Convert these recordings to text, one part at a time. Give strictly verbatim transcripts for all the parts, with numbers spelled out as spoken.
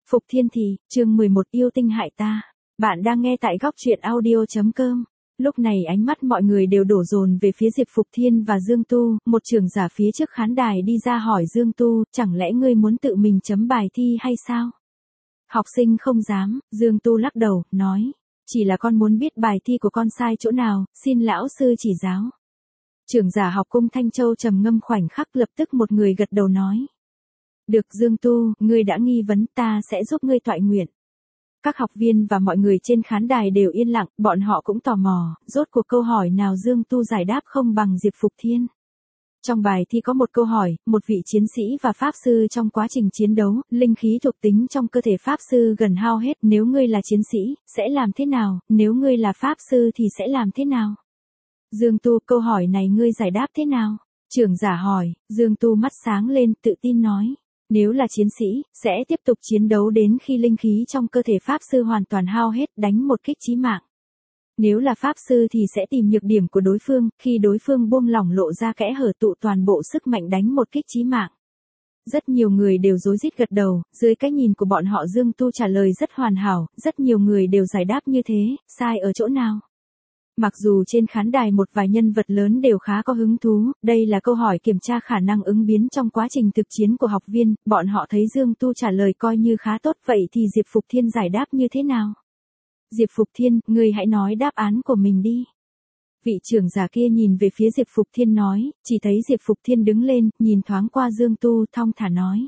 Phục Thiên Thì, chương mười một yêu tinh hại ta. Bạn đang nghe tại góc truyện audio.com. Lúc này ánh mắt mọi người đều đổ dồn về phía Diệp Phục Thiên và Dương Tu, một trưởng giả phía trước khán đài đi ra hỏi Dương Tu, chẳng lẽ ngươi muốn tự mình chấm bài thi hay sao? Học sinh không dám, Dương Tu lắc đầu, nói, chỉ là con muốn biết bài thi của con sai chỗ nào, xin lão sư chỉ giáo. Trưởng giả học cung Thanh Châu trầm ngâm khoảnh khắc, lập tức một người gật đầu nói. Được Dương Tu, ngươi đã nghi vấn, ta sẽ giúp ngươi toại nguyện. Các học viên và mọi người trên khán đài đều yên lặng, bọn họ cũng tò mò, rốt cuộc câu hỏi nào Dương Tu giải đáp không bằng Diệp Phục Thiên. Trong bài thi có một câu hỏi, một vị chiến sĩ và pháp sư trong quá trình chiến đấu, linh khí thuộc tính trong cơ thể pháp sư gần hao hết, nếu ngươi là chiến sĩ, sẽ làm thế nào, nếu ngươi là pháp sư thì sẽ làm thế nào? Dương Tu, câu hỏi này ngươi giải đáp thế nào? Trưởng giả hỏi, Dương Tu mắt sáng lên, tự tin nói. Nếu là chiến sĩ, sẽ tiếp tục chiến đấu đến khi linh khí trong cơ thể pháp sư hoàn toàn hao hết, đánh một kích chí mạng. Nếu là pháp sư thì sẽ tìm nhược điểm của đối phương, khi đối phương buông lỏng lộ ra kẽ hở tụ toàn bộ sức mạnh đánh một kích chí mạng. Rất nhiều người đều rối rít gật đầu, dưới cái nhìn của bọn họ Dương Tu trả lời rất hoàn hảo, rất nhiều người đều giải đáp như thế, sai ở chỗ nào? Mặc dù trên khán đài một vài nhân vật lớn đều khá có hứng thú, đây là câu hỏi kiểm tra khả năng ứng biến trong quá trình thực chiến của học viên, bọn họ thấy Dương Tu trả lời coi như khá tốt, vậy thì Diệp Phục Thiên giải đáp như thế nào? Diệp Phục Thiên, ngươi hãy nói đáp án của mình đi. Vị trưởng giả kia nhìn về phía Diệp Phục Thiên nói, chỉ thấy Diệp Phục Thiên đứng lên, nhìn thoáng qua Dương Tu, thong thả nói.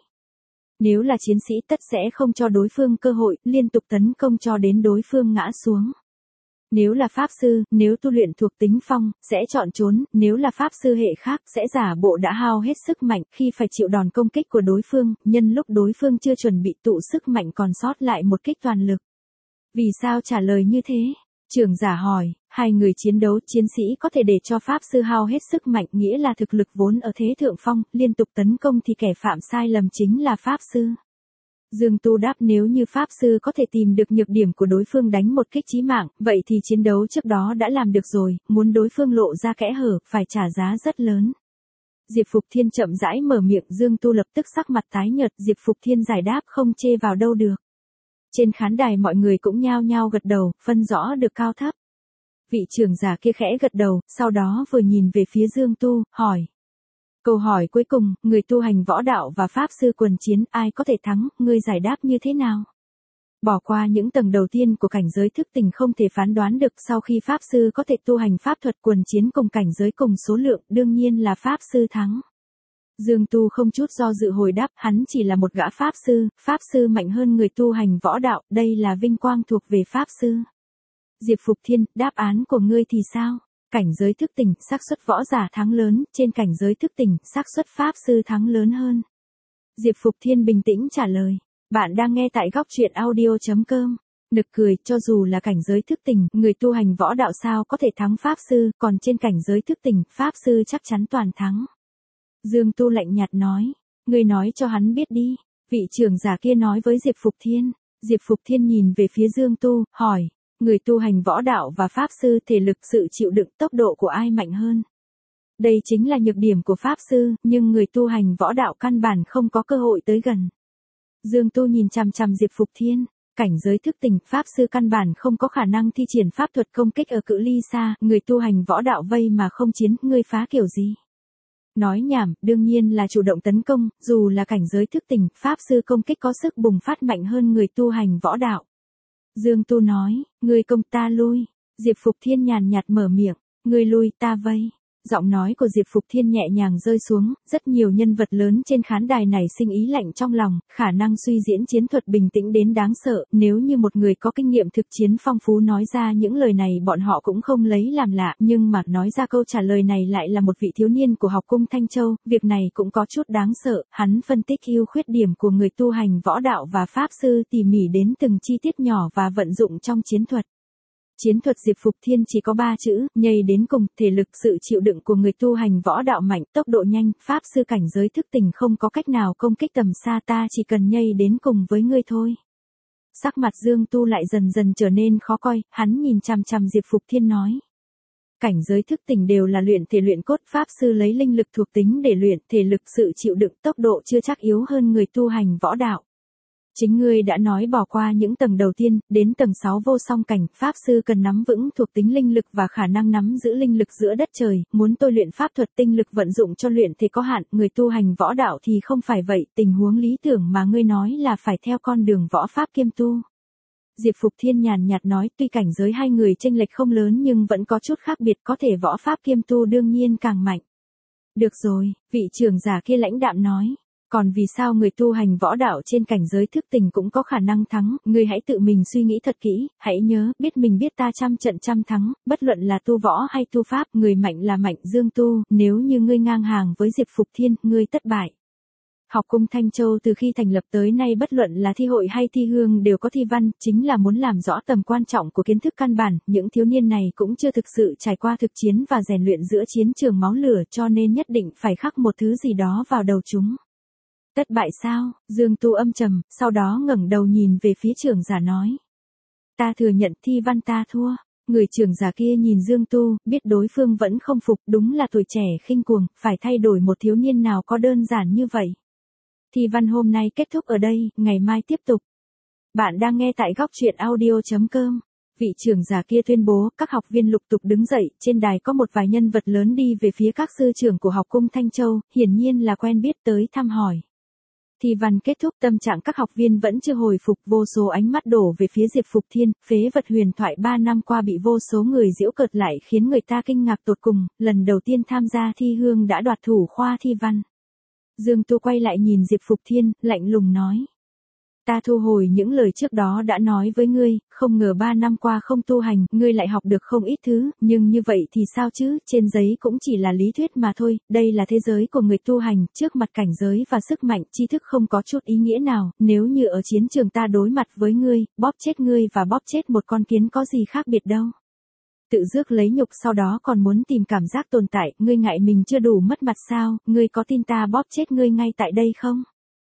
Nếu là chiến sĩ tất sẽ không cho đối phương cơ hội, liên tục tấn công cho đến đối phương ngã xuống. Nếu là pháp sư, nếu tu luyện thuộc tính phong, sẽ chọn trốn, nếu là pháp sư hệ khác, sẽ giả bộ đã hao hết sức mạnh, khi phải chịu đòn công kích của đối phương, nhân lúc đối phương chưa chuẩn bị tụ sức mạnh còn sót lại một kích toàn lực. Vì sao trả lời như thế? Trưởng giả hỏi, hai người chiến đấu, chiến sĩ có thể để cho pháp sư hao hết sức mạnh, nghĩa là thực lực vốn ở thế thượng phong, liên tục tấn công thì kẻ phạm sai lầm chính là pháp sư. Dương Tu đáp, nếu như pháp sư có thể tìm được nhược điểm của đối phương đánh một kích chí mạng, vậy thì chiến đấu trước đó đã làm được rồi, muốn đối phương lộ ra kẽ hở, phải trả giá rất lớn. Diệp Phục Thiên chậm rãi mở miệng, Dương Tu lập tức sắc mặt tái nhợt, Diệp Phục Thiên giải đáp không chê vào đâu được. Trên khán đài mọi người cũng nhao nhao gật đầu, phân rõ được cao thấp. Vị trưởng giả kia khẽ gật đầu, sau đó vừa nhìn về phía Dương Tu, hỏi. Câu hỏi cuối cùng, người tu hành võ đạo và pháp sư quần chiến, ai có thể thắng, ngươi giải đáp như thế nào? Bỏ qua những tầng đầu tiên của cảnh giới thức tỉnh không thể phán đoán được, sau khi pháp sư có thể tu hành pháp thuật quần chiến cùng cảnh giới cùng số lượng, đương nhiên là pháp sư thắng. Dương Tu không chút do dự hồi đáp, hắn chỉ là một gã pháp sư, pháp sư mạnh hơn người tu hành võ đạo, đây là vinh quang thuộc về pháp sư. Diệp Phục Thiên, đáp án của ngươi thì sao? Cảnh giới thức tỉnh, xác suất võ giả thắng lớn, trên cảnh giới thức tỉnh, xác suất pháp sư thắng lớn hơn. Diệp Phục Thiên bình tĩnh trả lời. Bạn đang nghe tại góc truyện audio.com. Nực cười, cho dù là cảnh giới thức tỉnh, người tu hành võ đạo sao có thể thắng pháp sư, còn trên cảnh giới thức tỉnh, pháp sư chắc chắn toàn thắng. Dương Tu lạnh nhạt nói. Ngươi nói cho hắn biết đi. Vị trưởng giả kia nói với Diệp Phục Thiên. Diệp Phục Thiên nhìn về phía Dương Tu, hỏi. Người tu hành võ đạo và pháp sư thể lực sự chịu đựng tốc độ của ai mạnh hơn? Đây chính là nhược điểm của pháp sư, nhưng người tu hành võ đạo căn bản không có cơ hội tới gần. Dương Tu nhìn chằm chằm Diệp Phục Thiên, cảnh giới thức tỉnh, pháp sư căn bản không có khả năng thi triển pháp thuật công kích ở cự ly xa, người tu hành võ đạo vây mà không chiến, ngươi phá kiểu gì? Nói nhảm, đương nhiên là chủ động tấn công, dù là cảnh giới thức tỉnh, pháp sư công kích có sức bùng phát mạnh hơn người tu hành võ đạo. Dương Tu nói, ngươi công ta lui. Diệp Phục Thiên nhàn nhạt mở miệng, ngươi lui ta vây. Giọng nói của Diệp Phục Thiên nhẹ nhàng rơi xuống, rất nhiều nhân vật lớn trên khán đài này sinh ý lạnh trong lòng, khả năng suy diễn chiến thuật bình tĩnh đến đáng sợ, nếu như một người có kinh nghiệm thực chiến phong phú nói ra những lời này bọn họ cũng không lấy làm lạ, nhưng mà nói ra câu trả lời này lại là một vị thiếu niên của học cung Thanh Châu, việc này cũng có chút đáng sợ, hắn phân tích ưu khuyết điểm của người tu hành võ đạo và pháp sư tỉ mỉ đến từng chi tiết nhỏ và vận dụng trong chiến thuật. Chiến thuật Diệp Phục Thiên chỉ có ba chữ, nhây đến cùng, thể lực sự chịu đựng của người tu hành võ đạo mạnh, tốc độ nhanh, pháp sư cảnh giới thức tỉnh không có cách nào công kích tầm xa, ta chỉ cần nhây đến cùng với ngươi thôi. Sắc mặt Dương Tu lại dần dần trở nên khó coi, hắn nhìn chằm chằm Diệp Phục Thiên nói. Cảnh giới thức tỉnh đều là luyện thể luyện cốt, pháp sư lấy linh lực thuộc tính để luyện, thể lực sự chịu đựng tốc độ chưa chắc yếu hơn người tu hành võ đạo. Chính ngươi đã nói bỏ qua những tầng đầu tiên, đến tầng sáu vô song cảnh, pháp sư cần nắm vững thuộc tính linh lực và khả năng nắm giữ linh lực giữa đất trời, muốn tôi luyện pháp thuật tinh lực vận dụng cho luyện thì có hạn, người tu hành võ đạo thì không phải vậy, tình huống lý tưởng mà ngươi nói là phải theo con đường võ pháp kiêm tu. Diệp Phục Thiên nhàn nhạt nói, tuy cảnh giới hai người chênh lệch không lớn nhưng vẫn có chút khác biệt, có thể võ pháp kiêm tu đương nhiên càng mạnh. Được rồi, vị trưởng giả kia lãnh đạm nói. Còn vì sao người tu hành võ đạo trên cảnh giới thức tỉnh cũng có khả năng thắng, ngươi hãy tự mình suy nghĩ thật kỹ, hãy nhớ, biết mình biết ta trăm trận trăm thắng, bất luận là tu võ hay tu pháp, người mạnh là mạnh, Dương Tu, nếu như ngươi ngang hàng với Diệp Phục Thiên, ngươi tất bại. Học cung Thanh Châu từ khi thành lập tới nay bất luận là thi hội hay thi hương đều có thi văn, chính là muốn làm rõ tầm quan trọng của kiến thức căn bản, những thiếu niên này cũng chưa thực sự trải qua thực chiến và rèn luyện giữa chiến trường máu lửa cho nên nhất định phải khắc một thứ gì đó vào đầu chúng. Tất bại sao? Dương Tu âm trầm, sau đó ngẩng đầu nhìn về phía trưởng giả nói. Ta thừa nhận thi văn ta thua. Người trưởng giả kia nhìn Dương Tu, biết đối phương vẫn không phục, đúng là tuổi trẻ khinh cuồng, phải thay đổi một thiếu niên nào có đơn giản như vậy. Thi văn hôm nay kết thúc ở đây, ngày mai tiếp tục. Bạn đang nghe tại góc truyện audio chấm com. Vị trưởng giả kia tuyên bố, các học viên lục tục đứng dậy, trên đài có một vài nhân vật lớn đi về phía các sư trưởng của học cung Thanh Châu, hiển nhiên là quen biết tới thăm hỏi. Thi văn kết thúc, tâm trạng các học viên vẫn chưa hồi phục, vô số ánh mắt đổ về phía Diệp Phục Thiên, phế vật huyền thoại ba năm qua bị vô số người giễu cợt lại khiến người ta kinh ngạc tột cùng, lần đầu tiên tham gia thi hương đã đoạt thủ khoa thi văn. Dương Tu quay lại nhìn Diệp Phục Thiên, lạnh lùng nói. Ta thu hồi những lời trước đó đã nói với ngươi, không ngờ ba năm qua không tu hành, ngươi lại học được không ít thứ, nhưng như vậy thì sao chứ, trên giấy cũng chỉ là lý thuyết mà thôi, đây là thế giới của người tu hành, trước mặt cảnh giới và sức mạnh, tri thức không có chút ý nghĩa nào, nếu như ở chiến trường ta đối mặt với ngươi, bóp chết ngươi và bóp chết một con kiến có gì khác biệt đâu. Tự rước lấy nhục sau đó còn muốn tìm cảm giác tồn tại, ngươi ngại mình chưa đủ mất mặt sao, ngươi có tin ta bóp chết ngươi ngay tại đây không?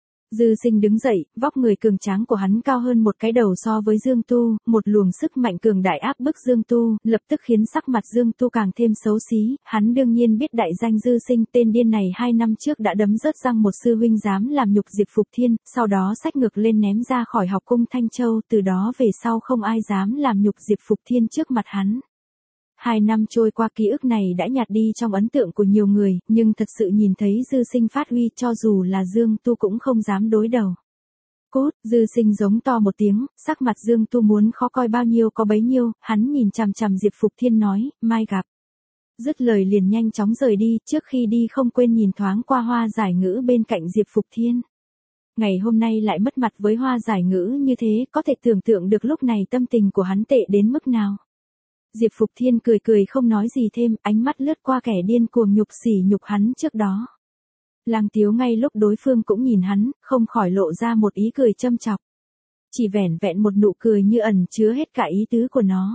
Dư Sinh đứng dậy, vóc người cường tráng của hắn cao hơn một cái đầu so với Dương Tu, một luồng sức mạnh cường đại áp bức Dương Tu, lập tức khiến sắc mặt Dương Tu càng thêm xấu xí, hắn đương nhiên biết đại danh Dư Sinh, tên điên này hai năm trước đã đấm rớt răng một sư huynh dám làm nhục Diệp Phục Thiên, sau đó xách ngược lên ném ra khỏi học cung Thanh Châu, từ đó về sau không ai dám làm nhục Diệp Phục Thiên trước mặt hắn. Hai năm trôi qua ký ức này đã nhạt đi trong ấn tượng của nhiều người, nhưng thật sự nhìn thấy Dư Sinh phát huy cho dù là Dương Tu cũng không dám đối đầu. Cốt, Dư Sinh giống to một tiếng, sắc mặt Dương Tu muốn khó coi bao nhiêu có bấy nhiêu, hắn nhìn chằm chằm Diệp Phục Thiên nói, mai gặp. Dứt lời liền nhanh chóng rời đi, trước khi đi không quên nhìn thoáng qua Hoa Giải Ngữ bên cạnh Diệp Phục Thiên. Ngày hôm nay lại mất mặt với Hoa Giải Ngữ như thế, có thể tưởng tượng được lúc này tâm tình của hắn tệ đến mức nào. Diệp Phục Thiên cười cười không nói gì thêm, ánh mắt lướt qua kẻ điên cuồng nhục sỉ nhục hắn trước đó. Lăng Tiếu ngay lúc đối phương cũng nhìn hắn, không khỏi lộ ra một ý cười châm chọc. Chỉ vẻn vẹn một nụ cười như ẩn chứa hết cả ý tứ của nó.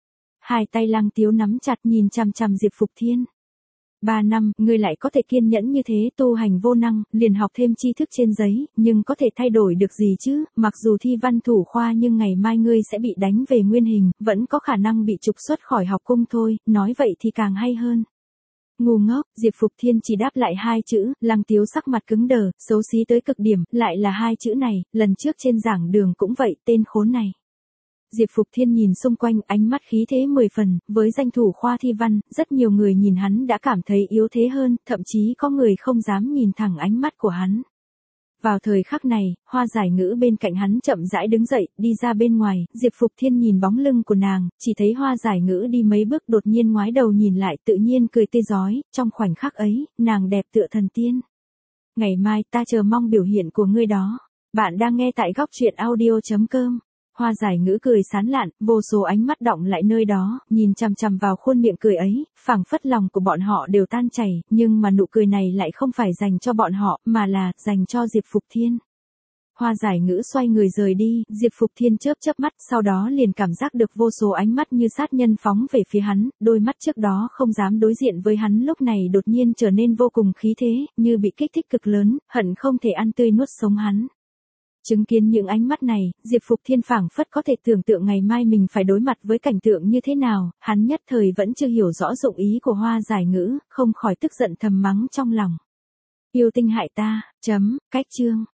Hai tay Lăng Tiếu nắm chặt nhìn chằm chằm Diệp Phục Thiên. Ba năm, ngươi lại có thể kiên nhẫn như thế, tu hành vô năng, liền học thêm tri thức trên giấy, nhưng có thể thay đổi được gì chứ, mặc dù thi văn thủ khoa nhưng ngày mai ngươi sẽ bị đánh về nguyên hình, vẫn có khả năng bị trục xuất khỏi học cung thôi, nói vậy thì càng hay hơn. Ngu ngốc, Diệp Phục Thiên chỉ đáp lại hai chữ, Lăng Tiếu sắc mặt cứng đờ, xấu xí tới cực điểm, lại là hai chữ này, lần trước trên giảng đường cũng vậy, tên khốn này. Diệp Phục Thiên nhìn xung quanh, ánh mắt khí thế mười phần, với danh thủ khoa thi văn, rất nhiều người nhìn hắn đã cảm thấy yếu thế hơn, thậm chí có người không dám nhìn thẳng ánh mắt của hắn. Vào thời khắc này, Hoa Giải Ngữ bên cạnh hắn chậm rãi đứng dậy, đi ra bên ngoài, Diệp Phục Thiên nhìn bóng lưng của nàng, chỉ thấy Hoa Giải Ngữ đi mấy bước đột nhiên ngoái đầu nhìn lại tự nhiên cười tươi rói, trong khoảnh khắc ấy, nàng đẹp tựa thần tiên. Ngày mai ta chờ mong biểu hiện của ngươi đó. Bạn đang nghe tại góc truyện audio chấm com. Hoa Giải Ngữ cười sán lạn, vô số ánh mắt đọng lại nơi đó, nhìn chằm chằm vào khuôn miệng cười ấy, phảng phất lòng của bọn họ đều tan chảy, nhưng mà nụ cười này lại không phải dành cho bọn họ, mà là dành cho Diệp Phục Thiên. Hoa Giải Ngữ xoay người rời đi, Diệp Phục Thiên chớp chớp mắt, sau đó liền cảm giác được vô số ánh mắt như sát nhân phóng về phía hắn, đôi mắt trước đó không dám đối diện với hắn lúc này đột nhiên trở nên vô cùng khí thế, như bị kích thích cực lớn, hận không thể ăn tươi nuốt sống hắn. Chứng kiến những ánh mắt này, Diệp Phục Thiên phảng phất có thể tưởng tượng ngày mai mình phải đối mặt với cảnh tượng như thế nào, hắn nhất thời vẫn chưa hiểu rõ dụng ý của Hoa Giải Ngữ, không khỏi tức giận thầm mắng trong lòng. Yêu tinh hại ta, chấm, cách chương.